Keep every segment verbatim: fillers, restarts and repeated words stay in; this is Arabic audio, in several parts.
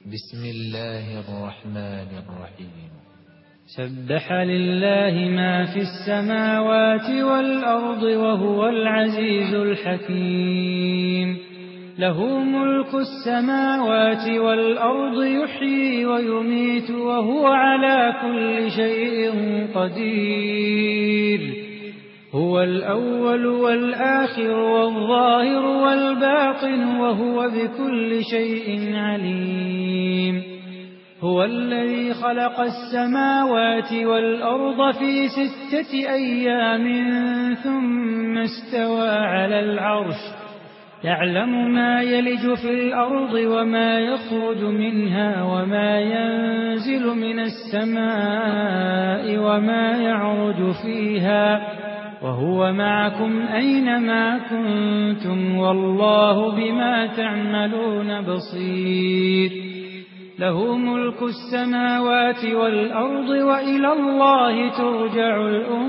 بسم الله الرحمن الرحيم. سبح لله ما في السماوات والأرض وهو العزيز الحكيم. له ملك السماوات والأرض يحيي ويميت وهو على كل شيء قدير. هو الأول والآخر والظاهر والباطن وهو بكل شيء عليم. هو الذي خلق السماوات والأرض في ستة أيام ثم استوى على العرش يعلم ما يلج في الأرض وما يخرج منها وما ينزل من السماء وما يعرج فيها وهو معكم أينما كنتم والله بما تعملون بصير. له ملك السماوات والأرض وإلى الله ترجع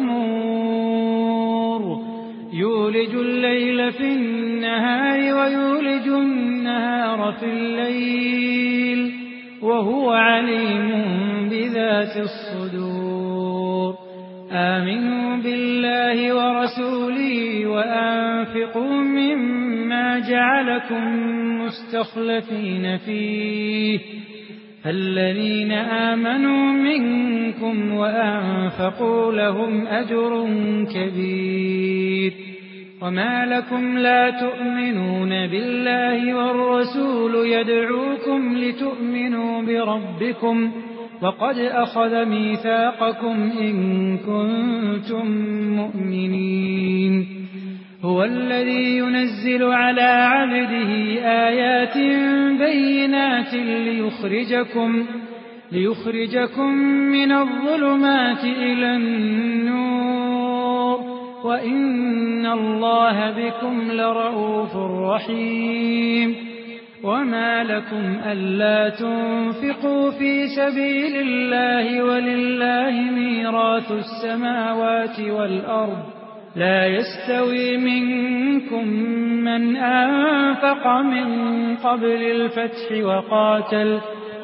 الأمور. يولج الليل في النهار ويولج النهار في الليل وهو عليم بذات الصدور. آمنوا بالله ورسوله وأنفقوا مما جعلكم مستخلفين فيه الذين آمنوا منكم وأنفقوا لهم أجر كبير. وما لكم لا تؤمنون بالله والرسول يدعوكم لتؤمنوا بربكم وقد أخذ ميثاقكم إن كنتم مؤمنين. هو الذي ينزل على عبده آيات بينات ليخرجكم, ليخرجكم من الظلمات إلى النور وإن الله بكم لرءوف رحيم. وما لكم ألا تنفقوا في سبيل الله ولله ميراث السماوات والأرض لا يستوي منكم من أنفق من قبل الفتح وقاتل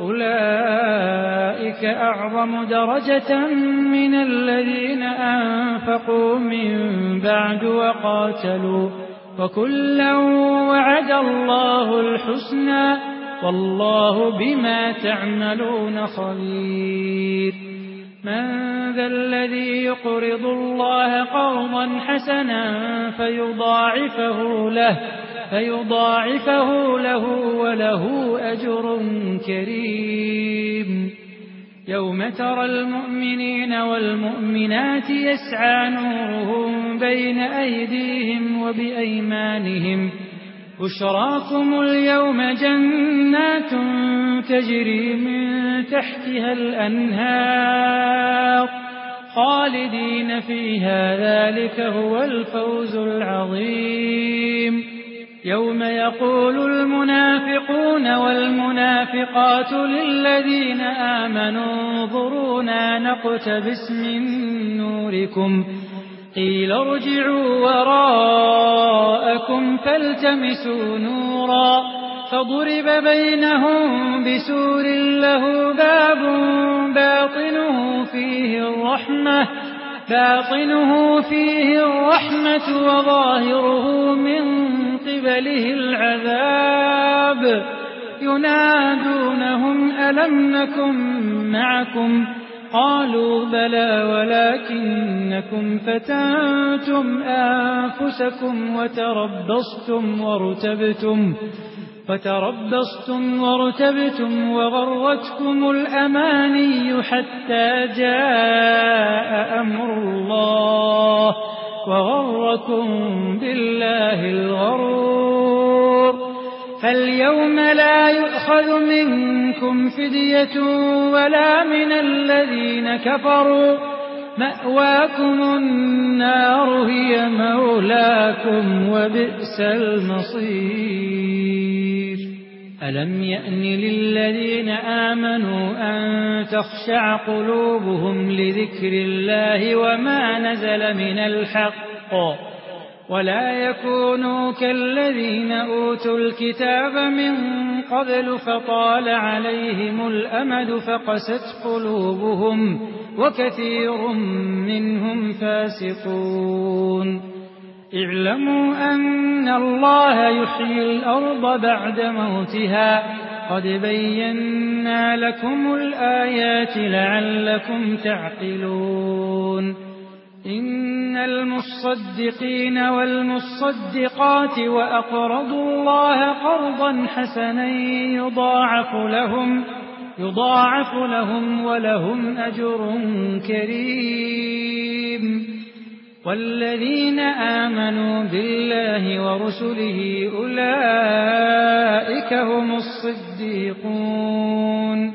أولئك أعظم درجة من الذين أنفقوا من بعد وقاتلوا وكلا وعد الله الحسنى والله بما تعملون خبير. من ذا الذي يقرض الله قرضا حسنا فيضاعفه له, فيضاعفه له وله أجر كريم. يوم ترى المؤمنين والمؤمنات يسعى نورهم بين أيديهم وبأيمانهم بشراكم اليوم جنات تجري من تحتها الأنهار خالدين فيها ذلك هو الفوز العظيم. يوم يقول المنافقون والمنافقات للذين آمنوا انظرونا نقتبس من نوركم قيل ارجعوا وراءكم فالتمسوا نورا فضرب بينهم بسور له باب باطنه فيه الرحمة باطنه فيه الرحمة وظاهره من قبله العذاب ينادونهم ألم نكن معكم قالوا بلى ولكنكم فتنتم أنفسكم وتربصتم وارتبتم وتربصتم وارتبتم وغرتكم الأماني حتى جاء أمر الله وغركم بالله الغرور. فاليوم لا يؤخذ منكم فدية ولا من الذين كفروا مأواكم النار هي مولاكم وبئس المصير. ألم يأن للذين آمنوا أن تخشع قلوبهم لذكر الله وما نزل من الحق ولا يكونوا كالذين أوتوا الكتاب من قبل فطال عليهم الأمد فقست قلوبهم وكثير منهم فاسقون اعلموا أن الله يحيي الأرض بعد موتها قد بينا لكم الآيات لعلكم تعقلون إن المصدقين والمصدقات وأقرضوا الله قرضا حسنا يضاعف لهم يضاعف لهم ولهم أجر كريم والذين آمنوا بالله ورسله أولئك هم الصديقون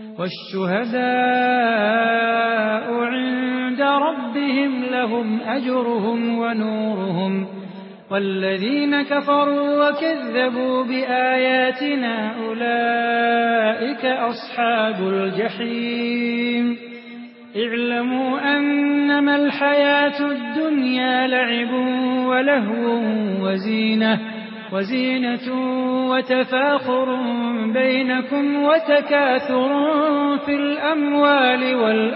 والشهداء عند ربهم لهم أجرهم ونورهم والذين كفروا وكذبوا بآياتنا أولئك أصحاب الجحيم اعلموا أنما الحياة الدنيا لعب ولهو وزينة وزينة وتفاخر بينكم وتكاثر في الأموال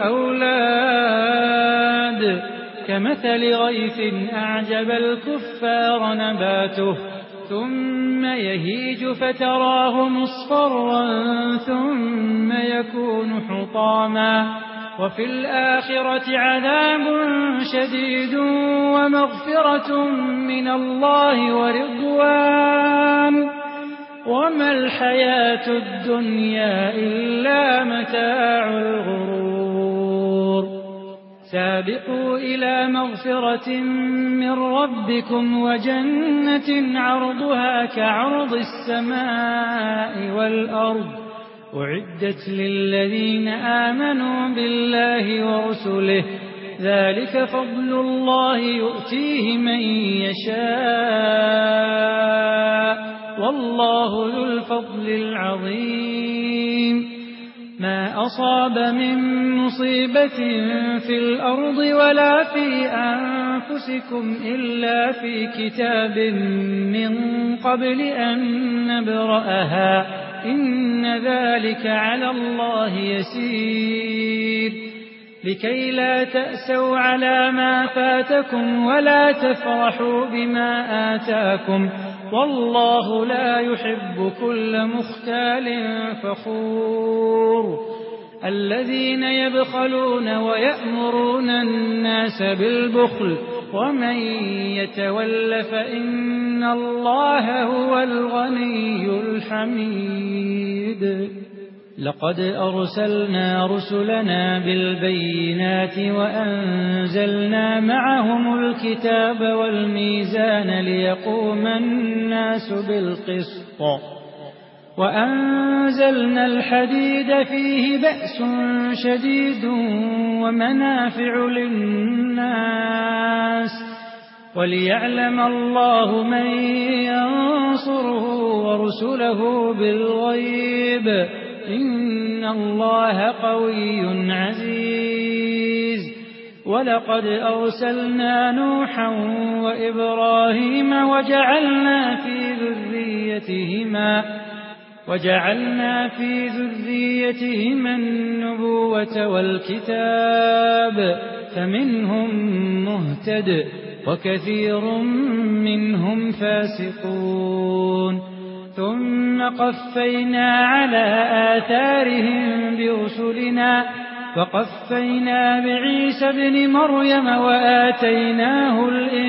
والأولاد كمثل غيث أعجب الكفار نباته ثم يهيج فتراه مصفرا ثم يكون حطاما وفي الآخرة عذاب شديد ومغفرة من الله ورضوان وما الحياة الدنيا إلا متاع الغرور سابقوا إلى مغفرة من ربكم وجنة عرضها كعرض السماء والأرض أعدت للذين آمنوا بالله ورسله ذلك فضل الله يؤتيه من يشاء والله ذو الفضل العظيم ما أصاب من مصيبة في الأرض ولا في أنفسكم إلا في كتاب من قبل أن نبرأها إن ذلك على الله يسير لكي لا تأسوا على ما فاتكم ولا تفرحوا بما آتاكم والله لا يحب كل مختال فخور الذين يبخلون ويأمرون الناس بالبخل ومن يتول فإن الله هو الغني الحميد لقد أرسلنا رسلنا بالبينات وأنزلنا معهم الكتاب والميزان ليقوم الناس بالقسط وأنزلنا الحديد فيه بأس شديد ومنافع للناس وليعلم الله من ينصره ورسله بالغيب إن الله قوي عزيز ولقد أرسلنا نوحا وإبراهيم وجعلنا في ذريتهما وجعلنا في ذريتهما النبوة والكتاب فمنهم مهتد وكثير منهم فاسقون ثم قفينا على آثارهم برسلنا وقفينا بعيسى ابن مريم وآتيناه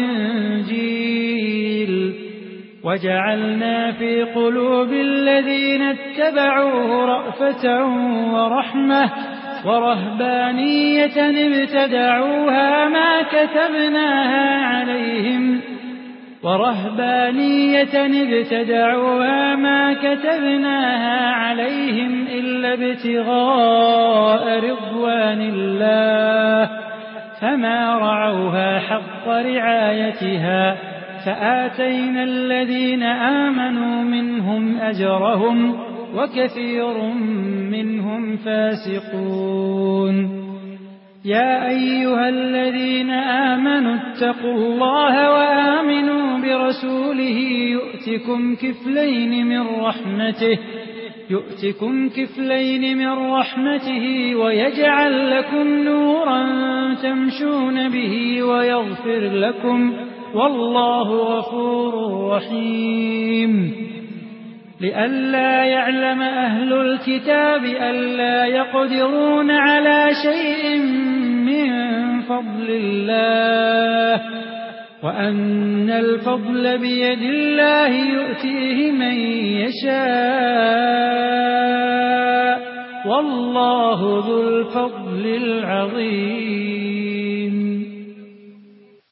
الإنجيل وجعلنا في قلوب الذين اتبعوه رأفة ورحمة ورهبانية ابتدعوها ما كتبناها عليهم ورهبانية ابتدعوها ما كتبناها عليهم إلا ابتغاء رضوان الله فما رعوها حق رعايتها فآتينا الذين آمنوا منهم أجرهم وكثير منهم فاسقون يا أيها الذين آمنوا اتقوا الله وآمنوا برسوله يؤتكم كفلين من رحمته يؤتكم كفلين من رحمته ويجعل لكم نورا تمشون به ويغفر لكم والله غفور رحيم لئلا يعلم أهل الكتاب ألا يقدرون على شيء من فضل الله وأن الفضل بيد الله يؤتيه من يشاء والله ذو الفضل العظيم.